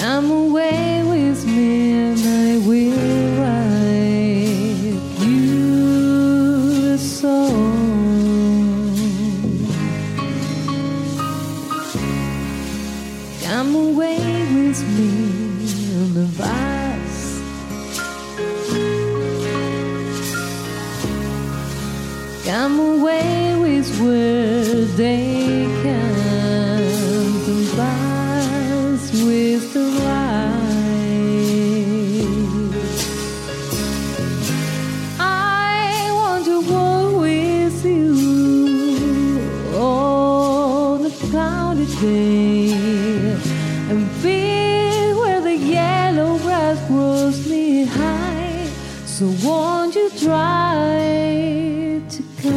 Come away with me and I will write you a song. Come away with me on the bus. Come away with where they come and pass with the light. I want to walk with you on a cloudy day and be where the yellow grass grows knee high. So won't you try to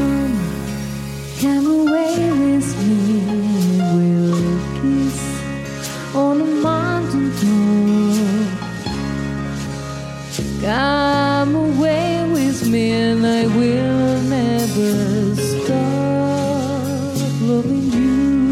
come away with me? We'll kiss on a mountain top. Come away with me and I will never stop loving you.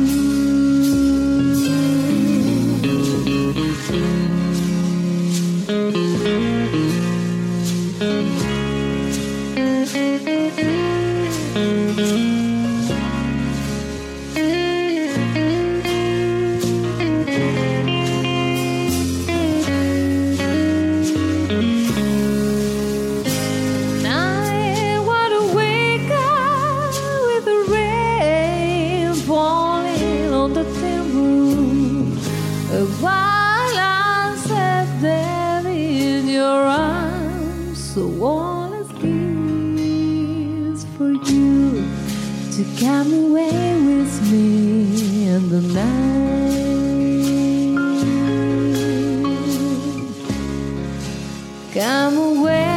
While I'm sat there in your arms, so all is gives for you to come away with me in the night. Come away.